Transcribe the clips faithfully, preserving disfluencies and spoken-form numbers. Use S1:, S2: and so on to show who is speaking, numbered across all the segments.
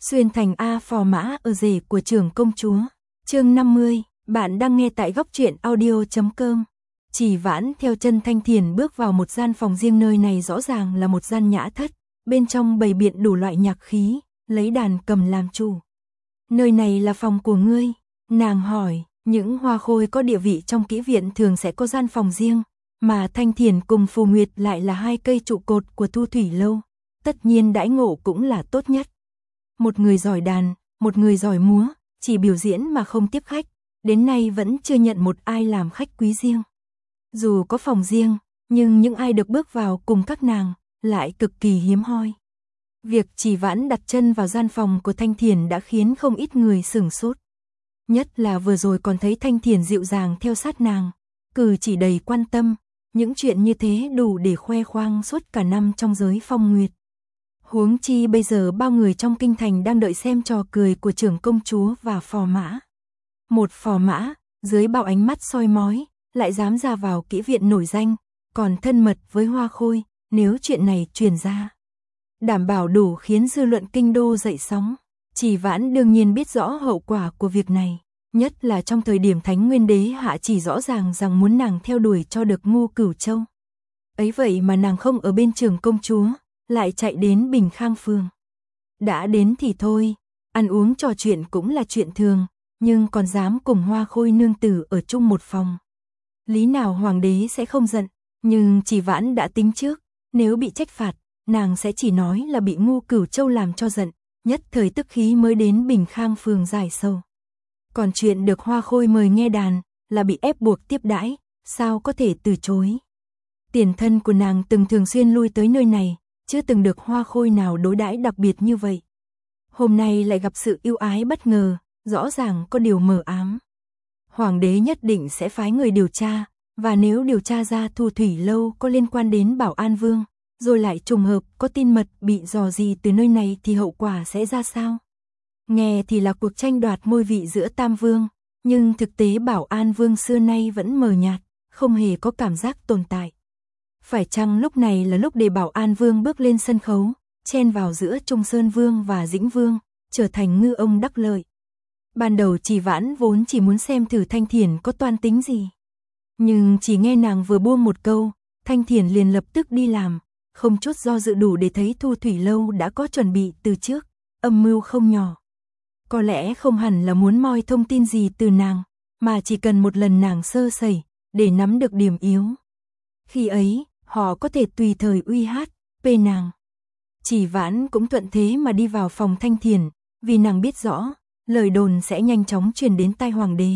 S1: Xuyên thành A phò mã ở rể của trưởng công chúa. Chương năm mươi, bạn đang nghe tại góc truyện audio chấm com. Chỉ Vãn theo chân Thanh Thiền bước vào một gian phòng riêng, nơi này rõ ràng là một gian nhã thất, bên trong bày biện đủ loại nhạc khí, lấy đàn cầm làm chủ. Nơi này là phòng của ngươi? Nàng hỏi. Những hoa khôi có địa vị trong kỹ viện thường sẽ có gian phòng riêng, mà Thanh Thiền cùng Phù Nguyệt lại là hai cây trụ cột của Thu Thủy Lâu, tất nhiên đãi ngộ cũng là tốt nhất. Một người giỏi đàn, một người giỏi múa, chỉ biểu diễn mà không tiếp khách, đến nay vẫn chưa nhận một ai làm khách quý riêng. Dù có phòng riêng, nhưng những ai được bước vào cùng các nàng lại cực kỳ hiếm hoi. Việc Chỉ Vãn đặt chân vào gian phòng của Thanh Thiền đã khiến không ít người sửng sốt. Nhất là vừa rồi còn thấy Thanh Thiền dịu dàng theo sát nàng, cử chỉ đầy quan tâm, những chuyện như thế đủ để khoe khoang suốt cả năm trong giới phong nguyệt. Huống chi bây giờ bao người trong kinh thành đang đợi xem trò cười của trưởng công chúa và phò mã. Một phò mã, dưới bao ánh mắt soi mói, lại dám ra vào kỹ viện nổi danh, còn thân mật với hoa khôi, nếu chuyện này truyền ra, đảm bảo đủ khiến dư luận kinh đô dậy sóng. Chỉ Vãn đương nhiên biết rõ hậu quả của việc này, nhất là trong thời điểm Thánh Nguyên Đế hạ chỉ rõ ràng rằng muốn nàng theo đuổi cho được Ngô Cửu Châu. Ấy vậy mà nàng không ở bên trưởng công chúa, lại chạy đến Bình Khang Phường. Đã đến thì thôi, ăn uống trò chuyện cũng là chuyện thường, nhưng còn dám cùng hoa khôi nương tử ở chung một phòng. Lý nào hoàng đế sẽ không giận, nhưng Chỉ Vãn đã tính trước, nếu bị trách phạt, nàng sẽ chỉ nói là bị Ngô Cửu Châu làm cho giận, nhất thời tức khí mới đến Bình Khang Phường giải sầu. Còn chuyện được hoa khôi mời nghe đàn, là bị ép buộc tiếp đãi, sao có thể từ chối. Tiền thân của nàng từng thường xuyên lui tới nơi này, chưa từng được hoa khôi nào đối đãi đặc biệt như vậy. Hôm nay lại gặp sự ưu ái bất ngờ, rõ ràng có điều mờ ám. Hoàng đế nhất định sẽ phái người điều tra, và nếu điều tra ra Thu Thủy Lâu có liên quan đến Bảo An Vương, rồi lại trùng hợp có tin mật bị dò dỉ từ nơi này thì hậu quả sẽ ra sao? Nghe thì là cuộc tranh đoạt ngôi vị giữa Tam Vương, nhưng thực tế Bảo An Vương xưa nay vẫn mờ nhạt, không hề có cảm giác tồn tại. Phải chăng lúc này là lúc để Bảo An Vương bước lên sân khấu, chen vào giữa Trung Sơn Vương và Dĩnh Vương, trở thành ngư ông đắc lợi? Ban đầu Chỉ Vãn vốn chỉ muốn xem thử Thanh Thiền có toan tính gì. Nhưng chỉ nghe nàng vừa buông một câu, Thanh Thiền liền lập tức đi làm, không chút do dự đủ để thấy Thu Thủy Lâu đã có chuẩn bị từ trước, âm mưu không nhỏ. Có lẽ không hẳn là muốn moi thông tin gì từ nàng, mà chỉ cần một lần nàng sơ sẩy, để nắm được điểm yếu. Khi ấy, họ có thể tùy thời uy hát, pê nàng. Chỉ Vãn cũng thuận thế mà đi vào phòng Thanh Thiền, vì nàng biết rõ, lời đồn sẽ nhanh chóng truyền đến tai hoàng đế.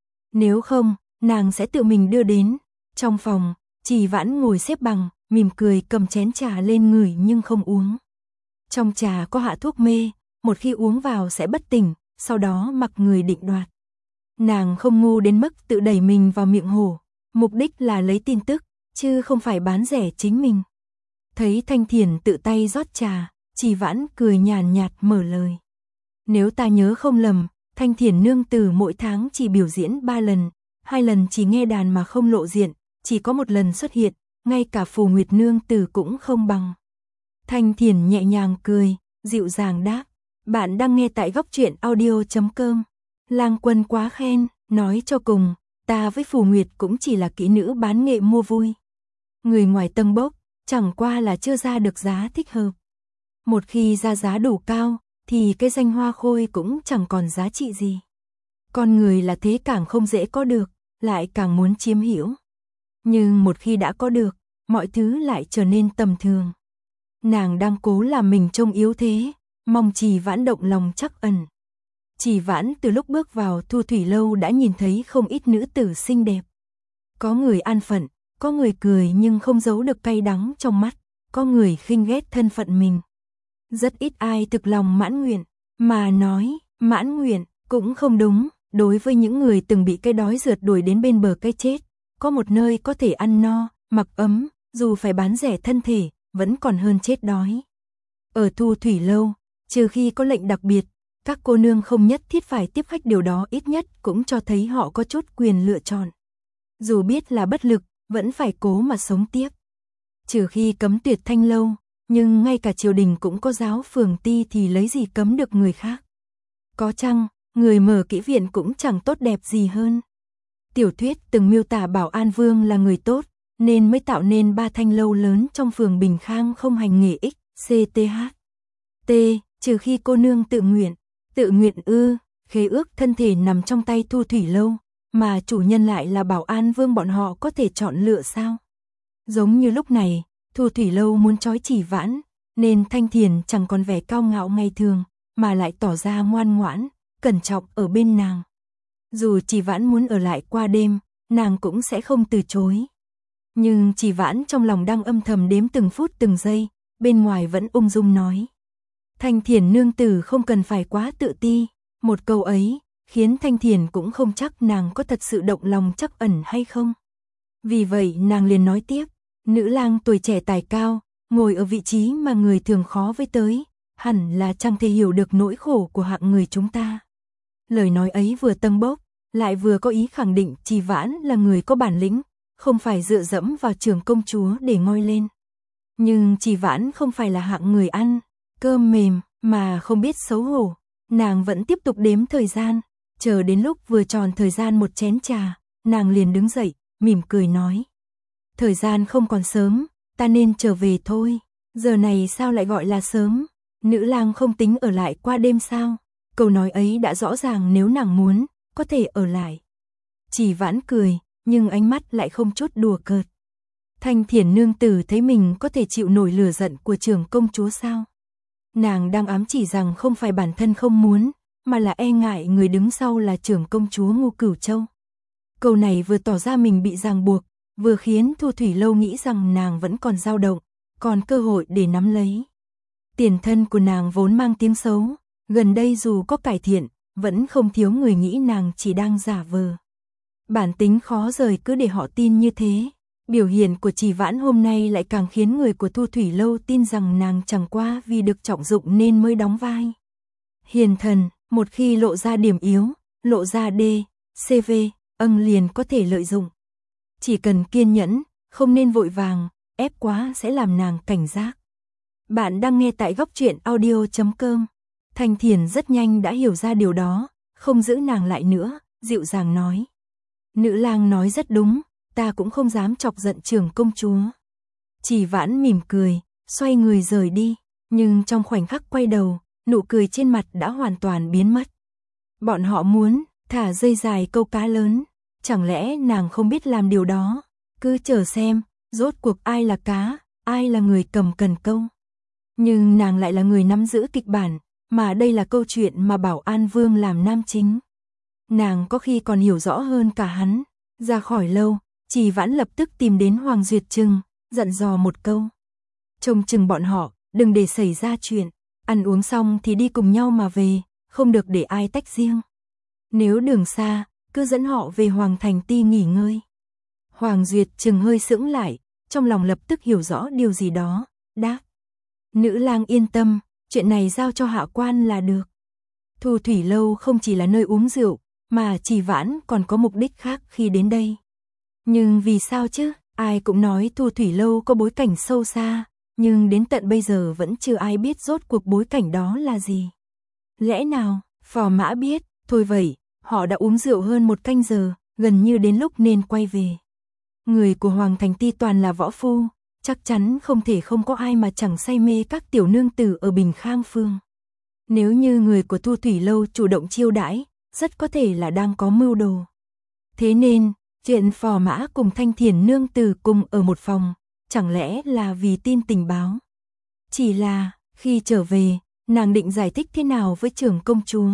S1: Nếu không, nàng sẽ tự mình đưa đến. Trong phòng, Chỉ Vãn ngồi xếp bằng, mỉm cười cầm chén trà lên ngửi nhưng không uống. Trong trà có hạ thuốc mê, một khi uống vào sẽ bất tỉnh, sau đó mặc người định đoạt. Nàng không ngu đến mức tự đẩy mình vào miệng hổ, mục đích là lấy tin tức, chứ không phải bán rẻ chính mình. Thấy Thanh Thiền tự tay rót trà, Chỉ Vãn cười nhàn nhạt mở lời. Nếu ta nhớ không lầm, Thanh Thiền nương tử mỗi tháng chỉ biểu diễn ba lần, hai lần chỉ nghe đàn mà không lộ diện, chỉ có một lần xuất hiện, ngay cả Phù Nguyệt nương tử cũng không bằng. Thanh Thiền nhẹ nhàng cười, dịu dàng đáp, bạn đang nghe tại góc truyện audio chấm com. Lang Quân quá khen, nói cho cùng, ta với Phù Nguyệt cũng chỉ là kỹ nữ bán nghệ mua vui. Người ngoài tâng bốc, chẳng qua là chưa ra được giá thích hợp. Một khi ra giá đủ cao, thì cái danh hoa khôi cũng chẳng còn giá trị gì. Con người là thế, càng không dễ có được, lại càng muốn chiếm hữu. Nhưng một khi đã có được, mọi thứ lại trở nên tầm thường. Nàng đang cố làm mình trông yếu thế, mong Chỉ Vãn động lòng trắc ẩn. Chỉ Vãn từ lúc bước vào Thu Thủy Lâu đã nhìn thấy không ít nữ tử xinh đẹp. Có người an phận, có người cười nhưng không giấu được cay đắng trong mắt, có người khinh ghét thân phận mình. Rất ít ai thực lòng mãn nguyện, mà nói mãn nguyện cũng không đúng. Đối với những người từng bị cái đói rượt đuổi đến bên bờ cái chết, có một nơi có thể ăn no, mặc ấm, dù phải bán rẻ thân thể, vẫn còn hơn chết đói. Ở Thu Thủy Lâu, trừ khi có lệnh đặc biệt, các cô nương không nhất thiết phải tiếp khách, điều đó ít nhất cũng cho thấy họ có chút quyền lựa chọn. Dù biết là bất lực, vẫn phải cố mà sống tiếp. Trừ khi cấm tuyệt Thanh Lâu, nhưng ngay cả triều đình cũng có giáo phường ti thì lấy gì cấm được người khác. Có chăng, người mở kỹ viện cũng chẳng tốt đẹp gì hơn. Tiểu thuyết từng miêu tả Bảo An Vương là người tốt, nên mới tạo nên ba thanh lâu lớn trong phường Bình Khang không hành nghề ích, xê tê hát. T, trừ khi cô nương tự nguyện. Tự nguyện ư, khế ước thân thể nằm trong tay Thu Thủy Lâu, mà chủ nhân lại là Bảo An Vương, bọn họ có thể chọn lựa sao? Giống như lúc này, Thu Thủy Lâu muốn trói Chỉ Vãn, nên Thanh Thiền chẳng còn vẻ cao ngạo ngày thường, mà lại tỏ ra ngoan ngoãn, cẩn trọng ở bên nàng. Dù Chỉ Vãn muốn ở lại qua đêm, nàng cũng sẽ không từ chối. Nhưng Chỉ Vãn trong lòng đang âm thầm đếm từng phút từng giây, bên ngoài vẫn ung dung nói. Thanh Thiền nương tử không cần phải quá tự ti, một câu ấy khiến Thanh Thiền cũng không chắc nàng có thật sự động lòng trắc ẩn hay không. Vì vậy nàng liền nói tiếp, nữ lang tuổi trẻ tài cao, ngồi ở vị trí mà người thường khó với tới, hẳn là chẳng thể hiểu được nỗi khổ của hạng người chúng ta. Lời nói ấy vừa tâng bốc, lại vừa có ý khẳng định Chỉ Vãn là người có bản lĩnh, không phải dựa dẫm vào Trưởng công chúa để ngoi lên. Nhưng Chỉ Vãn không phải là hạng người ăn cơm mềm mà không biết xấu hổ, nàng vẫn tiếp tục đếm thời gian, chờ đến lúc vừa tròn thời gian một chén trà, nàng liền đứng dậy, mỉm cười nói. Thời gian không còn sớm, ta nên trở về thôi. Giờ này sao lại gọi là sớm? Nữ lang không tính ở lại qua đêm sao? Câu nói ấy đã rõ ràng, nếu nàng muốn, có thể ở lại. Chỉ Vãn cười, nhưng ánh mắt lại không chút đùa cợt. Thanh Thiền nương tử thấy mình có thể chịu nổi lửa giận của Trưởng công chúa sao? Nàng đang ám chỉ rằng không phải bản thân không muốn, mà là e ngại người đứng sau là Trưởng công chúa Ngô Cửu Châu. Câu này vừa tỏ ra mình bị ràng buộc, vừa khiến Thu Thủy Lâu nghĩ rằng nàng vẫn còn dao động, còn cơ hội để nắm lấy. Tiền thân của nàng vốn mang tiếng xấu, gần đây dù có cải thiện, vẫn không thiếu người nghĩ nàng chỉ đang giả vờ. Bản tính khó rời cứ để họ tin như thế. Biểu hiện của Chỉ Vãn hôm nay lại càng khiến người của Thu Thủy Lâu tin rằng nàng chẳng qua vì được trọng dụng nên mới đóng vai hiền thần, một khi lộ ra điểm yếu, lộ ra D, xê vê, âng liền có thể lợi dụng. Chỉ cần kiên nhẫn, không nên vội vàng, ép quá sẽ làm nàng cảnh giác. Bạn đang nghe tại góc truyện audio chấm com. Thanh Thiền rất nhanh đã hiểu ra điều đó, không giữ nàng lại nữa, dịu dàng nói. Nữ lang nói rất đúng, ta cũng không dám chọc giận Trưởng công chúa. Chỉ Vãn mỉm cười, xoay người rời đi, nhưng trong khoảnh khắc quay đầu, nụ cười trên mặt đã hoàn toàn biến mất. Bọn họ muốn thả dây dài câu cá lớn, chẳng lẽ nàng không biết làm điều đó? Cứ chờ xem, rốt cuộc ai là cá, ai là người cầm cần câu. Nhưng nàng lại là người nắm giữ kịch bản, mà đây là câu chuyện mà Bảo An Vương làm nam chính. Nàng có khi còn hiểu rõ hơn cả hắn. Ra khỏi lâu, Chỉ Vãn lập tức tìm đến Hoàng Duyệt Trừng, dặn dò một câu. Trông chừng bọn họ, đừng để xảy ra chuyện, ăn uống xong thì đi cùng nhau mà về, không được để ai tách riêng. Nếu đường xa, cứ dẫn họ về Hoàng Thành Ti nghỉ ngơi. Hoàng Duyệt Trừng hơi sững lại, trong lòng lập tức hiểu rõ điều gì đó, đáp. Nữ lang yên tâm, chuyện này giao cho hạ quan là được. Thu Thủy Lâu không chỉ là nơi uống rượu, mà Chỉ Vãn còn có mục đích khác khi đến đây. Nhưng vì sao chứ? Ai cũng nói Thu Thủy Lâu có bối cảnh sâu xa, nhưng đến tận bây giờ vẫn chưa ai biết rốt cuộc bối cảnh đó là gì. Lẽ nào, Phò Mã biết, thôi vậy, họ đã uống rượu hơn một canh giờ, gần như đến lúc nên quay về. Người của Hoàng Thành Ti toàn là võ phu, chắc chắn không thể không có ai mà chẳng say mê các tiểu nương tử ở Bình Khang Phương. Nếu như người của Thu Thủy Lâu chủ động chiêu đãi, rất có thể là đang có mưu đồ. Thế nên, chuyện Phò Mã cùng Thanh Thiền nương tử cùng ở một phòng, chẳng lẽ là vì tin tình báo? Chỉ là, khi trở về, nàng định giải thích thế nào với Trưởng công chúa?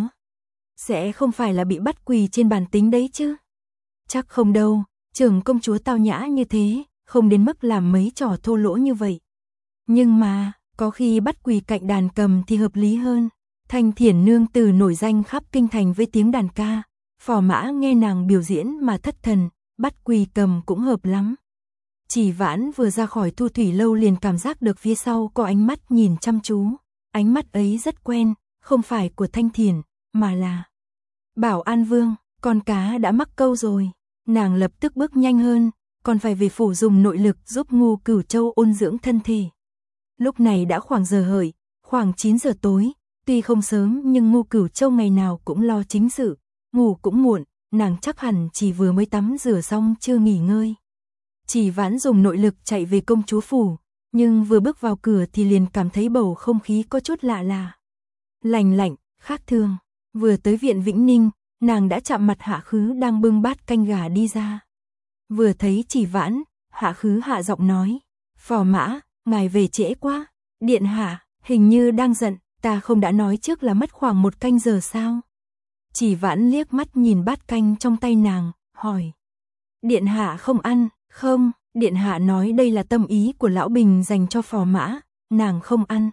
S1: Sẽ không phải là bị bắt quỳ trên bàn tính đấy chứ? Chắc không đâu, Trưởng công chúa tao nhã như thế, không đến mức làm mấy trò thô lỗ như vậy. Nhưng mà, có khi bắt quỳ cạnh đàn cầm thì hợp lý hơn. Thanh Thiền nương tử nổi danh khắp kinh thành với tiếng đàn ca, Phò Mã nghe nàng biểu diễn mà thất thần, bắt quỳ cầm cũng hợp lắm. Chỉ Vãn vừa ra khỏi Thu Thủy Lâu liền cảm giác được phía sau có ánh mắt nhìn chăm chú. Ánh mắt ấy rất quen, không phải của Thanh Thiền, mà là Bảo An Vương, con cá đã mắc câu rồi. Nàng lập tức bước nhanh hơn, còn phải về phủ dùng nội lực giúp Ngô Cửu Châu ôn dưỡng thân thể. Lúc này đã khoảng giờ hợi, khoảng chín giờ tối, tuy không sớm nhưng Ngô Cửu Châu ngày nào cũng lo chính sự, ngủ cũng muộn, nàng chắc hẳn chỉ vừa mới tắm rửa xong chưa nghỉ ngơi. Chỉ Vãn dùng nội lực chạy về công chúa phủ, nhưng vừa bước vào cửa thì liền cảm thấy bầu không khí có chút lạ lạ. Lành lạnh, khác thường. Vừa tới viện Vĩnh Ninh, nàng đã chạm mặt Hạ Khứ đang bưng bát canh gà đi ra. Vừa thấy Chỉ Vãn, Hạ Khứ hạ giọng nói, phò mã, ngài về trễ quá. Điện hạ, hình như đang giận, ta không đã nói trước là mất khoảng một canh giờ sao? Chỉ Vãn liếc mắt nhìn bát canh trong tay nàng, hỏi. Điện hạ không ăn, không, điện hạ nói đây là tâm ý của lão Bình dành cho phò mã, nàng không ăn.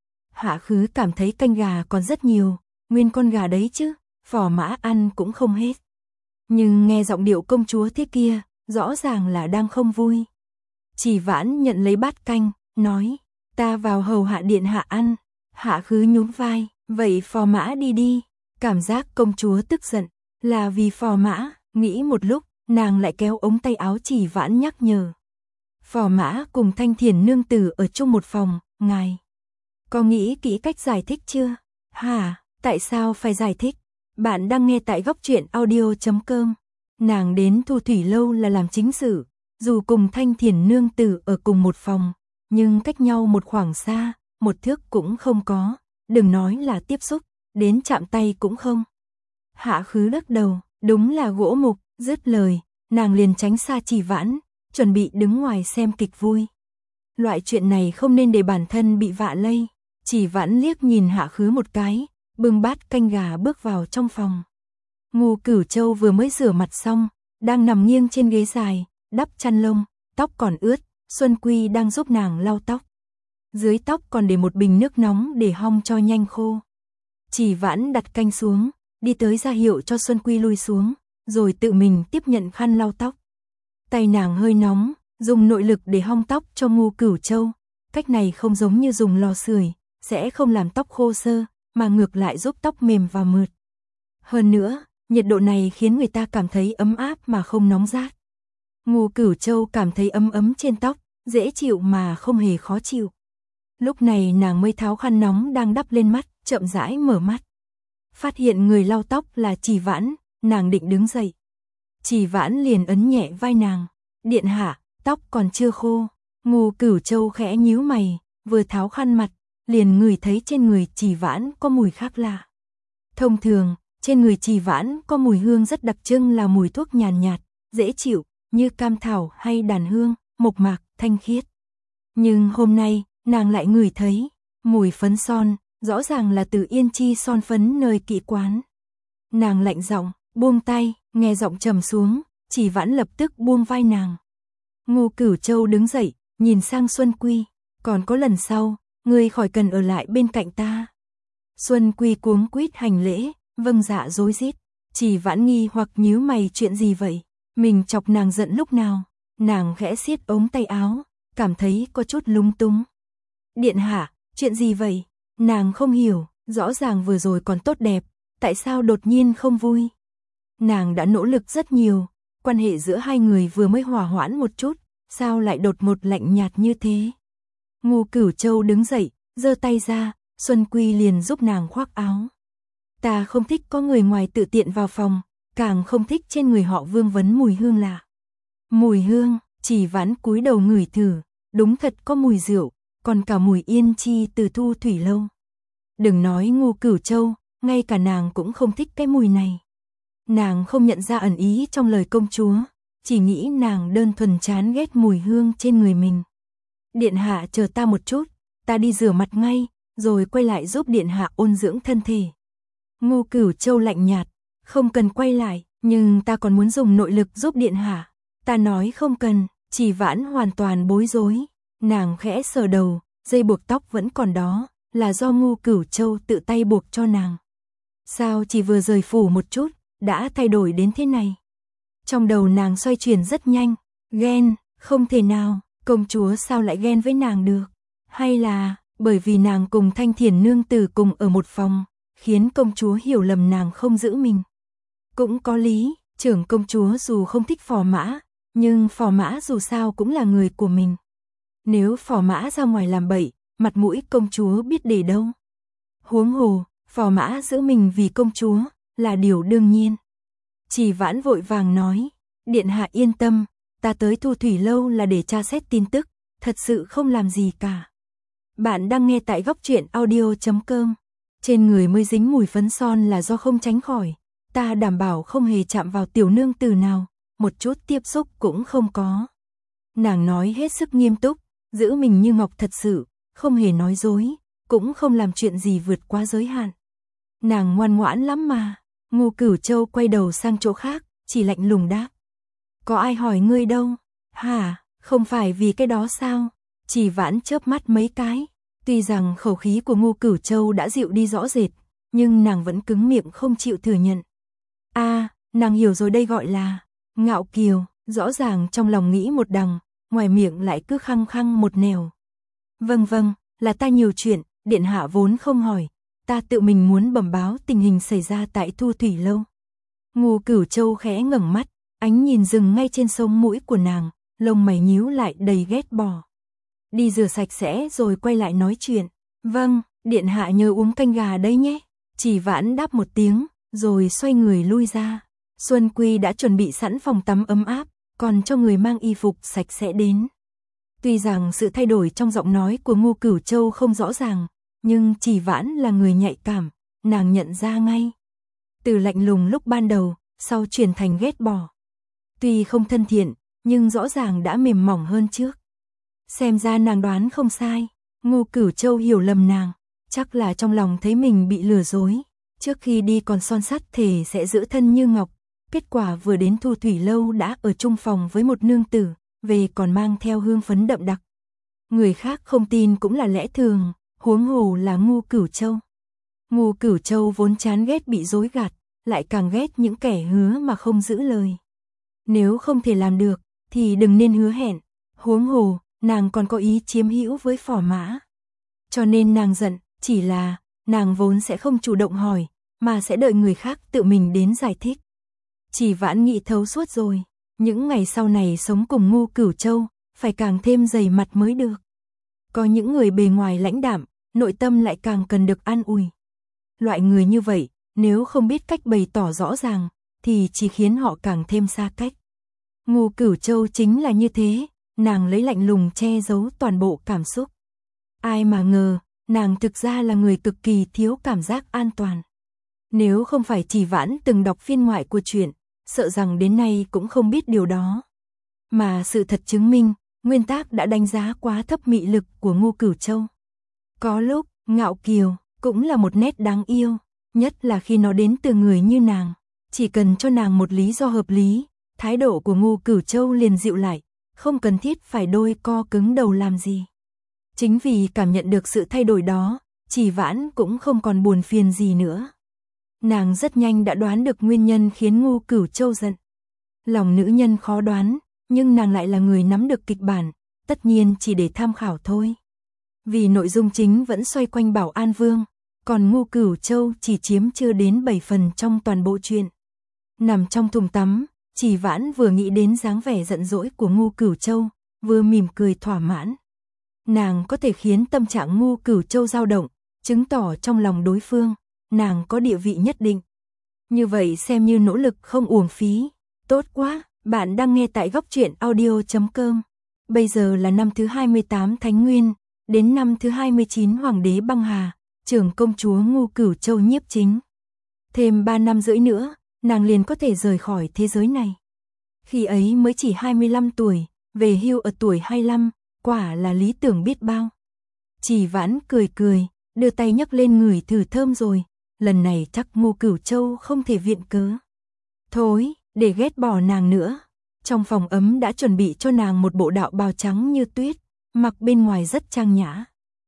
S1: Hạ Khứ cảm thấy canh gà còn rất nhiều, nguyên con gà đấy chứ, phò mã ăn cũng không hết. Nhưng nghe giọng điệu công chúa thế kia, rõ ràng là đang không vui. Chỉ Vãn nhận lấy bát canh, nói, ta vào hầu hạ điện hạ ăn. Hạ Khứ nhún vai, vậy phò mã đi đi. Cảm giác công chúa tức giận, là vì phò mã, nghĩ một lúc, nàng lại kéo ống tay áo Chỉ Vãn nhắc nhở. Phò mã cùng Thanh Thiền nương tử ở chung một phòng, ngài có nghĩ kỹ cách giải thích chưa? Hả, tại sao phải giải thích? Bạn đang nghe tại góc truyện audio chấm com. Nàng đến Thu Thủy lâu là làm chính sự, dù cùng Thanh Thiền nương tử ở cùng một phòng, nhưng cách nhau một khoảng xa, một thước cũng không có, đừng nói là tiếp xúc, đến chạm tay cũng không. Hạ Khứ lắc đầu, đúng là gỗ mục, dứt lời, nàng liền tránh xa Chỉ Vãn, chuẩn bị đứng ngoài xem kịch vui. Loại chuyện này không nên để bản thân bị vạ lây. Chỉ Vãn liếc nhìn Hạ Khứ một cái, bưng bát canh gà bước vào trong phòng. Ngô Cửu Châu vừa mới rửa mặt xong, đang nằm nghiêng trên ghế dài, đắp chăn lông, tóc còn ướt, Xuân Quy đang giúp nàng lau tóc. Dưới tóc còn để một bình nước nóng để hong cho nhanh khô. Chỉ Vãn đặt canh xuống, đi tới ra hiệu cho Xuân Quy lui xuống, rồi tự mình tiếp nhận khăn lau tóc. Tay nàng hơi nóng, dùng nội lực để hong tóc cho Ngô Cửu Châu. Cách này không giống như dùng lò sưởi, sẽ không làm tóc khô sơ, mà ngược lại giúp tóc mềm và mượt. Hơn nữa, nhiệt độ này khiến người ta cảm thấy ấm áp mà không nóng rát. Ngô Cửu Châu cảm thấy ấm ấm trên tóc, dễ chịu mà không hề khó chịu. Lúc này nàng mới tháo khăn nóng đang đắp lên mắt, chậm rãi mở mắt. Phát hiện người lau tóc là Chỉ Vãn, nàng định đứng dậy. Chỉ Vãn liền ấn nhẹ vai nàng, điện hạ, tóc còn chưa khô. Ngô Cửu Châu khẽ nhíu mày, vừa tháo khăn mặt, liền ngửi thấy trên người Chỉ Vãn có mùi khác lạ. Thông thường, trên người Chỉ Vãn có mùi hương rất đặc trưng là mùi thuốc nhàn nhạt, dễ chịu, như cam thảo hay đàn hương, mộc mạc, thanh khiết. Nhưng hôm nay, nàng lại ngửi thấy mùi phấn son, rõ ràng là từ Yên Chi son phấn nơi kỹ quán. Nàng lạnh giọng, buông tay, nghe giọng trầm xuống, Chỉ Vãn lập tức buông vai nàng. Ngô Cửu Châu đứng dậy, nhìn sang Xuân Quy, còn có lần sau, ngươi khỏi cần ở lại bên cạnh ta. Xuân Quy cuống quýt hành lễ, vâng dạ rối rít. Chỉ Vãn nghi hoặc nhíu mày, chuyện gì vậy? Mình chọc nàng giận lúc nào? Nàng khẽ siết ống tay áo, cảm thấy có chút lung túng. Điện hạ, chuyện gì vậy? Nàng không hiểu, rõ ràng vừa rồi còn tốt đẹp, tại sao đột nhiên không vui? Nàng đã nỗ lực rất nhiều, quan hệ giữa hai người vừa mới hòa hoãn một chút, sao lại đột ngột lạnh nhạt như thế? Ngô Cửu Châu đứng dậy, giơ tay ra, Xuân Quy liền giúp nàng khoác áo. Ta không thích có người ngoài tự tiện vào phòng, càng không thích trên người họ vương vấn mùi hương lạ. Mùi hương, Chỉ Vãn cúi đầu ngửi thử, đúng thật có mùi rượu, còn cả mùi Yên Chi từ Thu Thủy lâu. Đừng nói Ngô Cửu Châu, ngay cả nàng cũng không thích cái mùi này. Nàng không nhận ra ẩn ý trong lời công chúa, chỉ nghĩ nàng đơn thuần chán ghét mùi hương trên người mình. Điện hạ chờ ta một chút, ta đi rửa mặt ngay, rồi quay lại giúp điện hạ ôn dưỡng thân thể. Ngô Cửu Châu lạnh nhạt, không cần quay lại, nhưng ta còn muốn dùng nội lực giúp điện hạ. Ta nói không cần. Chỉ Vãn hoàn toàn bối rối, nàng khẽ sờ đầu, dây buộc tóc vẫn còn đó, là do Ngô Cửu Châu tự tay buộc cho nàng. Sao chỉ vừa rời phủ một chút, đã thay đổi đến thế này? Trong đầu nàng xoay chuyển rất nhanh, ghen, không thể nào, công chúa sao lại ghen với nàng được? Hay là, bởi vì nàng cùng Thanh Thiền nương tử cùng ở một phòng, khiến công chúa hiểu lầm nàng không giữ mình? Cũng có lý, trưởng công chúa dù không thích phò mã, nhưng phò mã dù sao cũng là người của mình. Nếu phò mã ra ngoài làm bậy, mặt mũi công chúa biết để đâu. Huống hồ, phò mã giữ mình vì công chúa, là điều đương nhiên. Chỉ Vãn vội vàng nói, điện hạ yên tâm, ta tới Thu Thủy Lâu là để tra xét tin tức, thật sự không làm gì cả. Bạn đang nghe tại góc truyện audio chấm com. Trên người mới dính mùi phấn son là do không tránh khỏi, ta đảm bảo không hề chạm vào tiểu nương tử nào, một chút tiếp xúc cũng không có. Nàng nói hết sức nghiêm túc, giữ mình như ngọc thật sự, không hề nói dối, cũng không làm chuyện gì vượt quá giới hạn. Nàng ngoan ngoãn lắm mà. Ngô Cửu Châu quay đầu sang chỗ khác, chỉ lạnh lùng đáp. Có ai hỏi ngươi đâu? Hả, không phải vì cái đó sao? Chỉ Vãn chớp mắt mấy cái. Tuy rằng khẩu khí của Ngô Cửu Châu đã dịu đi rõ rệt, nhưng nàng vẫn cứng miệng không chịu thừa nhận. A, à, nàng hiểu rồi, đây gọi là ngạo kiều, rõ ràng trong lòng nghĩ một đằng, ngoài miệng lại cứ khăng khăng một nẻo. Vâng vâng, là ta nhiều chuyện, điện hạ vốn không hỏi, ta tự mình muốn bẩm báo tình hình xảy ra tại Thu Thủy Lâu. Ngô Cửu Châu khẽ ngẩng mắt, ánh nhìn dừng ngay trên sống mũi của nàng, lông mày nhíu lại đầy ghét bỏ. Đi rửa sạch sẽ rồi quay lại nói chuyện. Vâng, điện hạ nhớ uống canh gà đấy nhé. Chỉ Vãn đáp một tiếng, rồi xoay người lui ra. Xuân Quy đã chuẩn bị sẵn phòng tắm ấm áp, còn cho người mang y phục sạch sẽ đến. Tuy rằng sự thay đổi trong giọng nói của Ngô Cửu Châu không rõ ràng, nhưng Chỉ Vãn là người nhạy cảm, nàng nhận ra ngay. Từ lạnh lùng lúc ban đầu, sau chuyển thành ghét bỏ. Tuy không thân thiện, nhưng rõ ràng đã mềm mỏng hơn trước. Xem ra nàng đoán không sai, Ngô Cửu Châu hiểu lầm nàng, chắc là trong lòng thấy mình bị lừa dối. Trước khi đi còn son sắt thề sẽ giữ thân như ngọc, kết quả vừa đến Thu Thủy Lâu đã ở chung phòng với một nương tử, về còn mang theo hương phấn đậm đặc. Người khác không tin cũng là lẽ thường, huống hồ là Ngô Cửu Châu. Ngô Cửu Châu vốn chán ghét bị dối gạt, lại càng ghét những kẻ hứa mà không giữ lời. Nếu không thể làm được, thì đừng nên hứa hẹn, huống hồ, nàng còn có ý chiếm hữu với phò mã. Cho nên nàng giận, chỉ là, nàng vốn sẽ không chủ động hỏi, mà sẽ đợi người khác tự mình đến giải thích. Chỉ Vãn nghĩ thấu suốt rồi, những ngày sau này sống cùng Ngô Cửu Châu, phải càng thêm dày mặt mới được. Có những người bề ngoài lãnh đạm, nội tâm lại càng cần được an ủi. Loại người như vậy, nếu không biết cách bày tỏ rõ ràng, thì chỉ khiến họ càng thêm xa cách. Ngô Cửu Châu chính là như thế, nàng lấy lạnh lùng che giấu toàn bộ cảm xúc. Ai mà ngờ, nàng thực ra là người cực kỳ thiếu cảm giác an toàn. Nếu không phải Chỉ Vãn từng đọc phiên ngoại của truyện, sợ rằng đến nay cũng không biết điều đó. Mà sự thật chứng minh, nguyên tác đã đánh giá quá thấp mị lực của Ngô Cửu Châu. Có lúc, ngạo kiều, cũng là một nét đáng yêu, nhất là khi nó đến từ người như nàng. Chỉ cần cho nàng một lý do hợp lý, thái độ của Ngô Cửu Châu liền dịu lại, không cần thiết phải đôi co cứng đầu làm gì. Chính vì cảm nhận được sự thay đổi đó, Chỉ Vãn cũng không còn buồn phiền gì nữa. Nàng rất nhanh đã đoán được nguyên nhân khiến Ngô Cửu Châu giận. Lòng nữ nhân khó đoán, nhưng nàng lại là người nắm được kịch bản, tất nhiên chỉ để tham khảo thôi. Vì nội dung chính vẫn xoay quanh Bảo An Vương, còn Ngô Cửu Châu chỉ chiếm chưa đến bảy phần trong toàn bộ truyện. Nằm trong thùng tắm, Chỉ Vãn vừa nghĩ đến dáng vẻ giận dỗi của Ngô Cửu Châu, vừa mỉm cười thỏa mãn. Nàng có thể khiến tâm trạng Ngô Cửu Châu dao động, chứng tỏ trong lòng đối phương, nàng có địa vị nhất định. Như vậy xem như nỗ lực không uổng phí. Tốt quá, bạn đang nghe tại góc truyện audio chấm com. Bây giờ là năm thứ hai mươi tám Thánh Nguyên, đến năm thứ hai mươi chín Hoàng đế băng hà, trưởng công chúa Ngô Cửu Châu nhiếp chính. Thêm ba năm rưỡi nữa, nàng liền có thể rời khỏi thế giới này. Khi ấy mới chỉ hai mươi lăm tuổi, về hưu ở tuổi hai mươi lăm, quả là lý tưởng biết bao. Chỉ Vãn cười cười, đưa tay nhấc lên ngửi thử thơm rồi, lần này chắc Ngô Cửu Châu không thể viện cớ. Thôi, để ghét bỏ nàng nữa. Trong phòng ấm đã chuẩn bị cho nàng một bộ đạo bào trắng như tuyết, mặc bên ngoài rất trang nhã.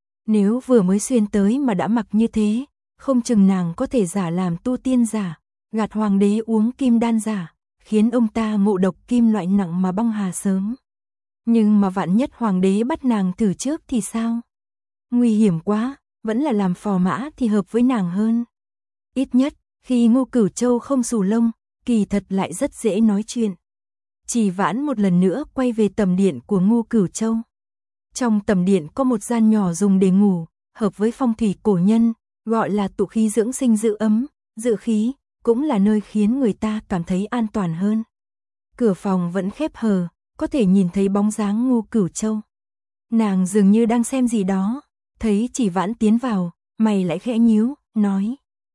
S1: Nếu vừa mới xuyên tới mà đã mặc như thế, không chừng nàng có thể giả làm tu tiên giả, gạt hoàng đế uống kim đan giả, khiến ông ta ngộ độc kim loại nặng mà băng hà sớm. Nhưng mà vạn nhất hoàng đế bắt nàng thử trước thì sao? Nguy hiểm quá, vẫn là làm phò mã thì hợp với nàng hơn. Ít nhất, khi Ngô Cửu Châu không xù lông, kỳ thật lại rất dễ nói chuyện. Chỉ Vãn một lần nữa quay về tầm điện của Ngô Cửu Châu. Trong tầm điện có một gian nhỏ dùng để ngủ, hợp với phong thủy cổ nhân, gọi là tụ khí dưỡng sinh giữ ấm, dự khí, cũng là nơi khiến người ta cảm thấy an toàn hơn. Cửa phòng vẫn khép hờ, có thể nhìn thấy bóng dáng Ngô Cửu Châu. Nàng dường như đang xem gì đó, thấy Chỉ Vãn tiến vào, mày lại khẽ nhíu, nói: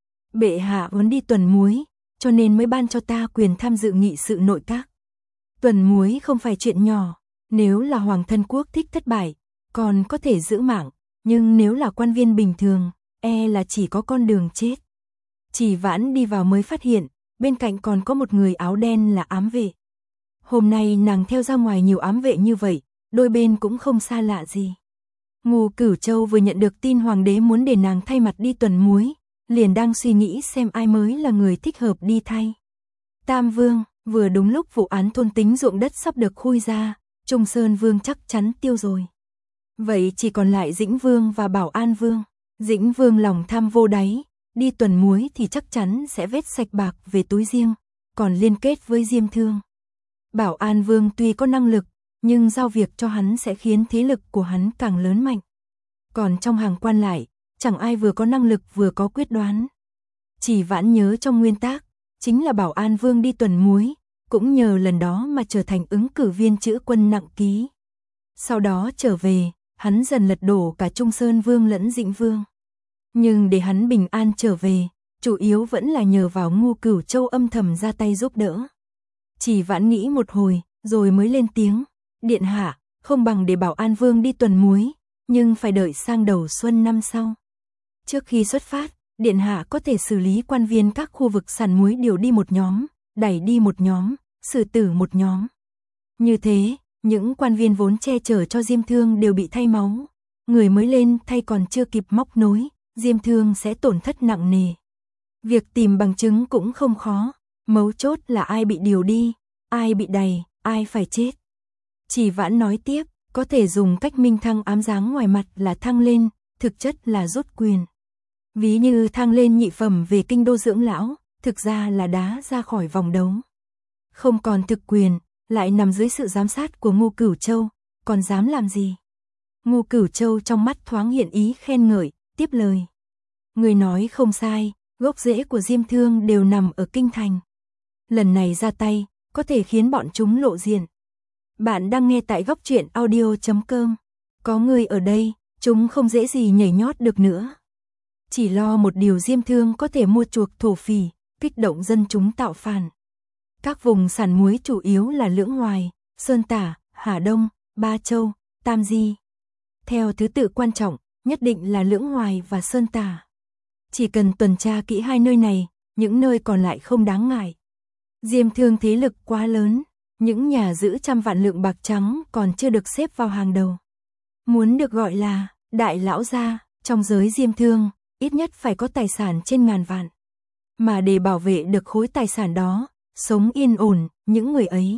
S1: bệ hạ muốn đi tuần muối, cho nên mới ban cho ta quyền tham dự nghị sự nội các. Tuần muối không phải chuyện nhỏ, nếu là hoàng thân quốc thích thất bại, còn có thể giữ mạng, nhưng nếu là quan viên bình thường, e là chỉ có con đường chết. Chỉ Vãn đi vào mới phát hiện, bên cạnh còn có một người áo đen là ám vệ. Hôm nay nàng theo ra ngoài nhiều ám vệ như vậy, đôi bên cũng không xa lạ gì. Ngô Cửu Châu vừa nhận được tin hoàng đế muốn để nàng thay mặt đi tuần muối, liền đang suy nghĩ xem ai mới là người thích hợp đi thay. Tam Vương, vừa đúng lúc vụ án thôn tính ruộng đất sắp được khui ra, Trung Sơn Vương chắc chắn tiêu rồi. Vậy chỉ còn lại Dĩnh Vương và Bảo An Vương. Dĩnh Vương lòng tham vô đáy, đi tuần muối thì chắc chắn sẽ vét sạch bạc về túi riêng, còn liên kết với Diêm Thương. Bảo An Vương tuy có năng lực, nhưng giao việc cho hắn sẽ khiến thế lực của hắn càng lớn mạnh. Còn trong hàng quan lại, chẳng ai vừa có năng lực vừa có quyết đoán. Chỉ Vãn nhớ trong nguyên tác, chính là Bảo An Vương đi tuần muối, cũng nhờ lần đó mà trở thành ứng cử viên chữ quân nặng ký. Sau đó trở về, hắn dần lật đổ cả Trung Sơn Vương lẫn Dĩnh Vương. Nhưng để hắn bình an trở về, chủ yếu vẫn là nhờ vào Ngô Cửu Châu âm thầm ra tay giúp đỡ. Chỉ Vãn nghĩ một hồi, rồi mới lên tiếng: điện hạ, không bằng để Bảo An Vương đi tuần muối, nhưng phải đợi sang đầu xuân năm sau. Trước khi xuất phát, điện hạ có thể xử lý quan viên các khu vực sàn muối điều đi một nhóm, đẩy đi một nhóm, xử tử một nhóm. Như thế, những quan viên vốn che chở cho Diêm Thương đều bị thay máu, người mới lên thay còn chưa kịp móc nối, Diêm Thương sẽ tổn thất nặng nề. Việc tìm bằng chứng cũng không khó, mấu chốt là ai bị điều đi, ai bị đày, ai phải chết. Chỉ Vãn nói tiếp, có thể dùng cách minh thăng ám dáng ngoài mặt là thăng lên, thực chất là rút quyền. Ví như thăng lên nhị phẩm về kinh đô dưỡng lão, thực ra là đá ra khỏi vòng đấu. Không còn thực quyền, lại nằm dưới sự giám sát của Ngô Cửu Châu, còn dám làm gì? Ngô Cửu Châu trong mắt thoáng hiện ý khen ngợi, tiếp lời: người nói không sai, gốc rễ của Diêm Thương đều nằm ở kinh thành. Lần này ra tay, có thể khiến bọn chúng lộ diện. Bạn đang nghe tại góc truyện audio chấm com. Có người ở đây, chúng không dễ gì nhảy nhót được nữa. Chỉ lo một điều Diêm Thương có thể mua chuộc thổ phỉ, kích động dân chúng tạo phản. Các vùng sản muối chủ yếu là Lưỡng Hoài, Sơn Tả, Hà Đông, Ba Châu, Tam Di. Theo thứ tự quan trọng, nhất định là Lưỡng Hoài và Sơn Tả. Chỉ cần tuần tra kỹ hai nơi này, những nơi còn lại không đáng ngại. Diêm Thương thế lực quá lớn, những nhà giữ trăm vạn lượng bạc trắng còn chưa được xếp vào hàng đầu. Muốn được gọi là đại lão gia, trong giới Diêm Thương, ít nhất phải có tài sản trên ngàn vạn. Mà để bảo vệ được khối tài sản đó, sống yên ổn, những người ấy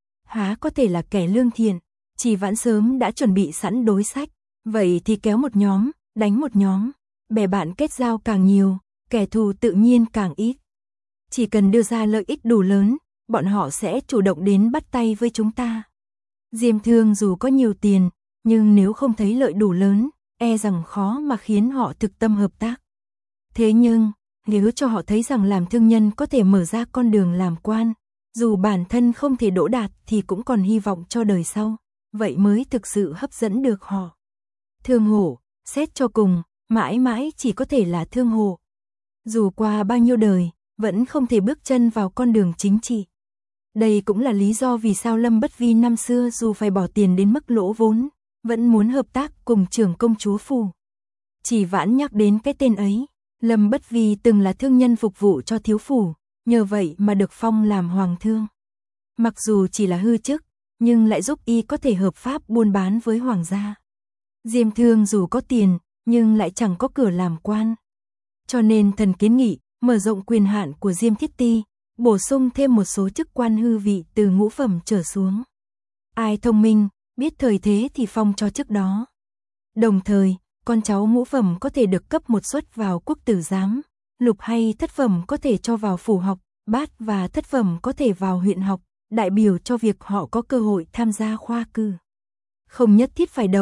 S1: há có thể là kẻ lương thiện. Chỉ Vãn sớm đã chuẩn bị sẵn đối sách, vậy thì kéo một nhóm, đánh một nhóm, bè bạn kết giao càng nhiều, kẻ thù tự nhiên càng ít. Chỉ cần đưa ra lợi ích đủ lớn, bọn họ sẽ chủ động đến bắt tay với chúng ta. Diêm Thương dù có nhiều tiền, nhưng nếu không thấy lợi đủ lớn, e rằng khó mà khiến họ thực tâm hợp tác. Thế nhưng, nếu cho họ thấy rằng làm thương nhân có thể mở ra con đường làm quan, dù bản thân không thể đỗ đạt thì cũng còn hy vọng cho đời sau, vậy mới thực sự hấp dẫn được họ. Thương hộ, xét cho cùng, mãi mãi chỉ có thể là thương hộ. Dù qua bao nhiêu đời, vẫn không thể bước chân vào con đường chính trị. Đây cũng là lý do vì sao Lâm Bất Vi năm xưa dù phải bỏ tiền đến mức lỗ vốn, vẫn muốn hợp tác cùng trưởng công chúa Phủ. Chỉ Vãn nhắc đến cái tên ấy, Lâm Bất Vi từng là thương nhân phục vụ cho thiếu phủ, nhờ vậy mà được phong làm hoàng thương. Mặc dù chỉ là hư chức, nhưng lại giúp y có thể hợp pháp buôn bán với hoàng gia. Diêm Thương dù có tiền, nhưng lại chẳng có cửa làm quan. Cho nên thần kiến nghị, mở rộng quyền hạn của Diêm Thiết Ti, bổ sung thêm một số chức quan hư vị từ ngũ phẩm trở xuống. Ai thông minh, biết thời thế thì phong cho chức đó. Đồng thời, con cháu ngũ phẩm có thể được cấp một suất vào quốc tử giám, lục hay thất phẩm có thể cho vào phủ học, bát và thất phẩm có thể vào huyện học, đại biểu cho việc họ có cơ hội tham gia khoa cử. Không nhất thiết phải đậu,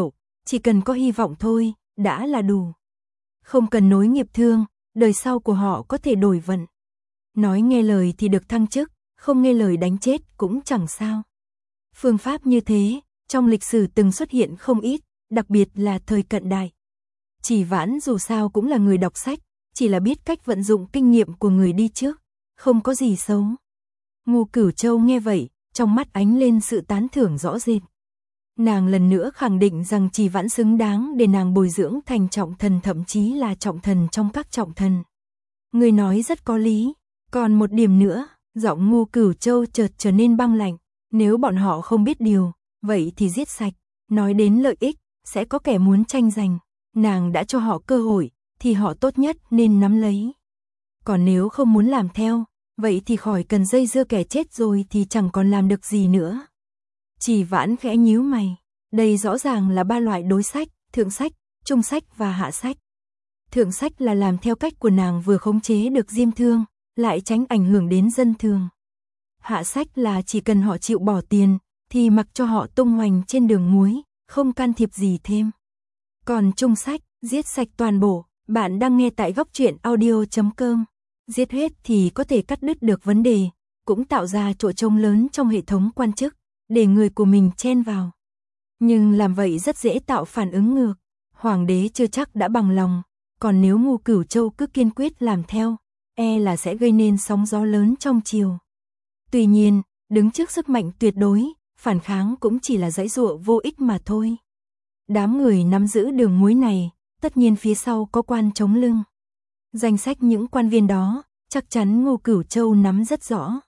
S1: chỉ cần có hy vọng thôi, đã là đủ. Không cần nối nghiệp thương, đời sau của họ có thể đổi vận. Nói nghe lời thì được thăng chức, không nghe lời đánh chết cũng chẳng sao. Phương pháp như thế, trong lịch sử từng xuất hiện không ít, đặc biệt là thời cận đại. Chỉ Vãn dù sao cũng là người đọc sách, chỉ là biết cách vận dụng kinh nghiệm của người đi trước, không có gì xấu. Ngô Cửu Châu nghe vậy, trong mắt ánh lên sự tán thưởng rõ rệt. Nàng lần nữa khẳng định rằng Chỉ Vãn xứng đáng để nàng bồi dưỡng thành trọng thần, thậm chí là trọng thần trong các trọng thần. Người nói rất có lý, còn một điểm nữa, giọng Ngô Cửu Châu chợt trở nên băng lạnh, nếu bọn họ không biết điều, vậy thì giết sạch, nói đến lợi ích, sẽ có kẻ muốn tranh giành, nàng đã cho họ cơ hội, thì họ tốt nhất nên nắm lấy. Còn nếu không muốn làm theo, vậy thì khỏi cần dây dưa, kẻ chết rồi thì chẳng còn làm được gì nữa. Chỉ Vãn khẽ nhíu mày, đây rõ ràng là ba loại đối sách, thượng sách, trung sách và hạ sách. Thượng sách là làm theo cách của nàng, vừa khống chế được Diêm Thương, lại tránh ảnh hưởng đến dân thường. Hạ sách là chỉ cần họ chịu bỏ tiền, thì mặc cho họ tung hoành trên đường muối, không can thiệp gì thêm. Còn trung sách, giết sạch toàn bộ. Bạn đang nghe tại góc truyện audio chấm com. Giết hết thì có thể cắt đứt được vấn đề, cũng tạo ra chỗ trống lớn trong hệ thống quan chức, để người của mình chen vào. Nhưng làm vậy rất dễ tạo phản ứng ngược, hoàng đế chưa chắc đã bằng lòng, còn nếu Ngô Cửu Châu cứ kiên quyết làm theo, e là sẽ gây nên sóng gió lớn trong triều. Tuy nhiên, đứng trước sức mạnh tuyệt đối, phản kháng cũng chỉ là giãy giụa vô ích mà thôi. Đám người nắm giữ đường muối này, tất nhiên phía sau có quan chống lưng. Danh sách những quan viên đó, chắc chắn Ngô Cửu Châu nắm rất rõ.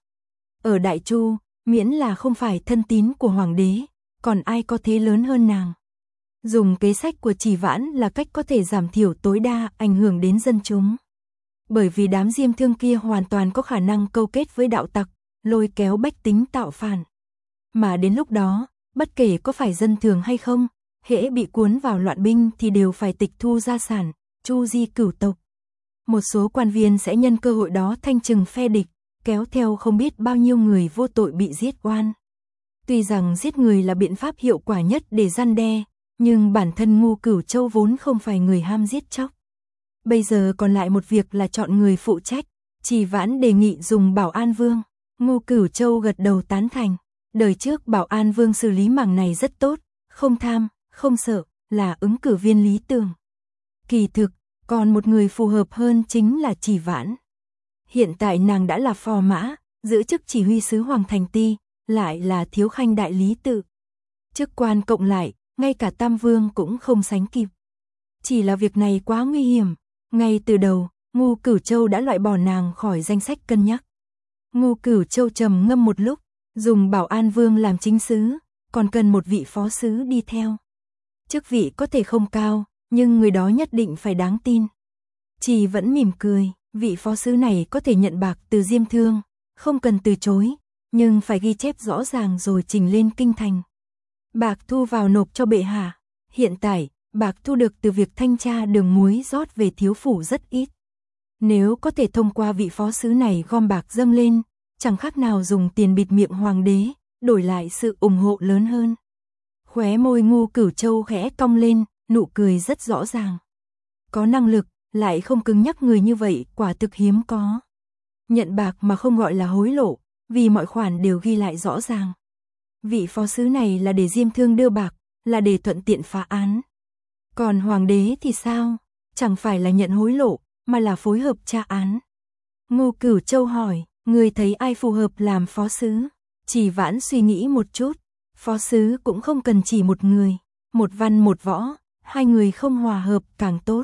S1: Ở Đại Chu, miễn là không phải thân tín của hoàng đế, còn ai có thế lớn hơn nàng. Dùng kế sách của Chỉ Vãn là cách có thể giảm thiểu tối đa ảnh hưởng đến dân chúng. Bởi vì đám Diêm Thương kia hoàn toàn có khả năng câu kết với đạo tặc, lôi kéo bách tính tạo phản. Mà đến lúc đó, bất kể có phải dân thường hay không, hễ bị cuốn vào loạn binh thì đều phải tịch thu gia sản, chu di cửu tộc. Một số quan viên sẽ nhân cơ hội đó thanh trừng phe địch, kéo theo không biết bao nhiêu người vô tội bị giết oan. Tuy rằng giết người là biện pháp hiệu quả nhất để răn đe, nhưng bản thân Ngô Cửu Châu vốn không phải người ham giết chóc. Bây giờ còn lại một việc là chọn người phụ trách. Chỉ Vãn đề nghị dùng Bảo An Vương. Ngô Cửu Châu gật đầu tán thành. Đời trước Bảo An Vương xử lý mảng này rất tốt, không tham, không sợ, là ứng cử viên lý tưởng. Kỳ thực, còn một người phù hợp hơn chính là Chỉ Vãn. Hiện tại nàng đã là phò mã, giữ chức chỉ huy sứ Hoàng Thành Ti, lại là thiếu khanh đại lý tự. Chức quan cộng lại, ngay cả Tam Vương cũng không sánh kịp. Chỉ là việc này quá nguy hiểm, ngay từ đầu, Ngô Cửu Châu đã loại bỏ nàng khỏi danh sách cân nhắc. Ngô Cửu Châu trầm ngâm một lúc, dùng Bảo An Vương làm chính sứ, còn cần một vị phó sứ đi theo. Chức vị có thể không cao, nhưng người đó nhất định phải đáng tin. Chỉ vẫn mỉm cười, vị phó sứ này có thể nhận bạc từ Diêm Thương, không cần từ chối, nhưng phải ghi chép rõ ràng rồi trình lên kinh thành. Bạc thu vào nộp cho bệ hạ. Hiện tại, bạc thu được từ việc thanh tra đường muối rót về thiếu phủ rất ít. Nếu có thể thông qua vị phó sứ này gom bạc dâng lên, chẳng khác nào dùng tiền bịt miệng hoàng đế, đổi lại sự ủng hộ lớn hơn. Khóe môi Ngô Cửu Châu khẽ cong lên, nụ cười rất rõ ràng. Có năng lực, lại không cứng nhắc người như vậy, quả thực hiếm có. Nhận bạc mà không gọi là hối lộ, vì mọi khoản đều ghi lại rõ ràng. Vị phó sứ này là để Diêm Thương đưa bạc, là để thuận tiện phá án. Còn hoàng đế thì sao? Chẳng phải là nhận hối lộ, mà là phối hợp tra án. Ngô Cửu Châu hỏi, người thấy ai phù hợp làm phó sứ? Chỉ Vãn suy nghĩ một chút, phó sứ cũng không cần chỉ một người, một văn một võ, hai người không hòa hợp càng tốt.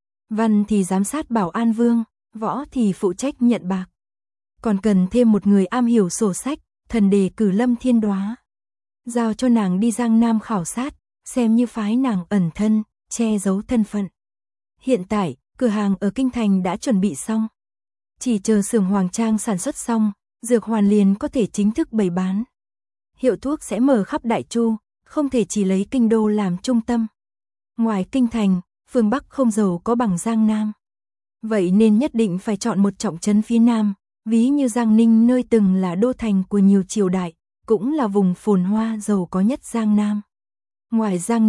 S1: Văn thì giám sát Bảo An Vương, võ thì phụ trách nhận bạc. Còn cần thêm một người am hiểu sổ sách, thần đề cử Lâm Thiên Đóa. Giao cho nàng đi Giang Nam khảo sát, xem như phái nàng ẩn thân, che giấu thân phận. Hiện tại, cửa hàng ở Kinh Thành đã chuẩn bị xong. Chỉ chờ xưởng Hoàng Trang sản xuất xong, dược hoàn liền có thể chính thức bày bán. Hiệu thuốc sẽ mở khắp Đại Chu, không thể chỉ lấy Kinh Đô làm trung tâm. Ngoài Kinh Thành, phương Bắc không giàu có bằng Giang Nam. Vậy nên nhất định phải chọn một trọng trấn phía Nam, ví như Giang Ninh nơi từng là đô thành của nhiều triều đại, cũng là vùng phồn hoa giàu có nhất Giang Nam. Ngoài Giang Ninh,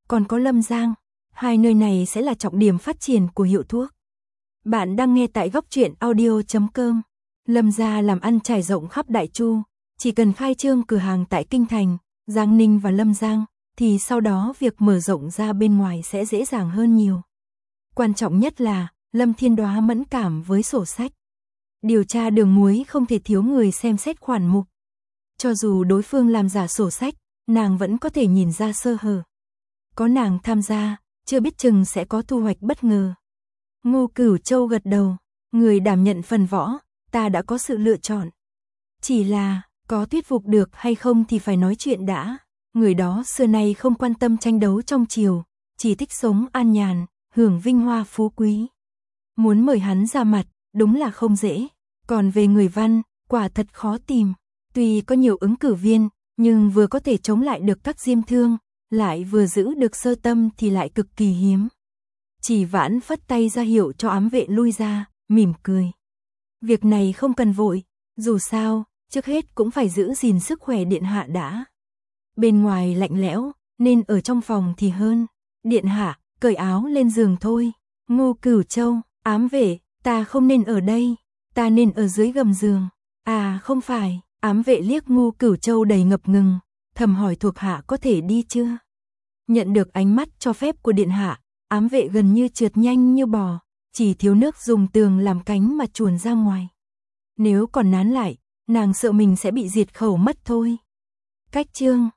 S1: còn có Lâm Giang. Hai nơi này sẽ là trọng điểm phát triển của hiệu thuốc. Bạn đang nghe tại góc truyện audio chấm com. Lâm gia làm ăn trải rộng khắp Đại Chu, chỉ cần khai trương cửa hàng tại Kinh Thành, Giang Ninh và Lâm Giang, thì sau đó việc mở rộng ra bên ngoài sẽ dễ dàng hơn nhiều. Quan trọng nhất là, Lâm Thiên Đóa mẫn cảm với sổ sách. Điều tra đường muối không thể thiếu người xem xét khoản mục. Cho dù đối phương làm giả sổ sách, nàng vẫn có thể nhìn ra sơ hở. Có nàng tham gia, chưa biết chừng sẽ có thu hoạch bất ngờ. Ngô Cửu Châu gật đầu, người đảm nhận phần võ, ta đã có sự lựa chọn. Chỉ là, có thuyết phục được hay không thì phải nói chuyện đã. Người đó xưa nay không quan tâm tranh đấu trong triều, chỉ thích sống an nhàn, hưởng vinh hoa phú quý. Muốn mời hắn ra mặt, đúng là không dễ. Còn về người văn, quả thật khó tìm. Tuy có nhiều ứng cử viên, nhưng vừa có thể chống lại được các diêm thương, lại vừa giữ được sơ tâm thì lại cực kỳ hiếm. Chỉ Vãn phất tay ra hiệu cho ám vệ lui ra, mỉm cười. Việc này không cần vội, dù sao, trước hết cũng phải giữ gìn sức khỏe điện hạ đã. Bên ngoài lạnh lẽo, nên ở trong phòng thì hơn. Điện hạ, cởi áo lên giường thôi. Ngô Cửu Châu, ám vệ, ta không nên ở đây, ta nên ở dưới gầm giường. À không phải, ám vệ liếc Ngô Cửu Châu đầy ngập ngừng, thầm hỏi thuộc hạ có thể đi chưa? Nhận được ánh mắt cho phép của điện hạ, ám vệ gần như trượt nhanh như bò, chỉ thiếu nước dùng tường làm cánh mà chuồn ra ngoài. Nếu còn nán lại, nàng sợ mình sẽ bị diệt khẩu mất thôi. Cách chương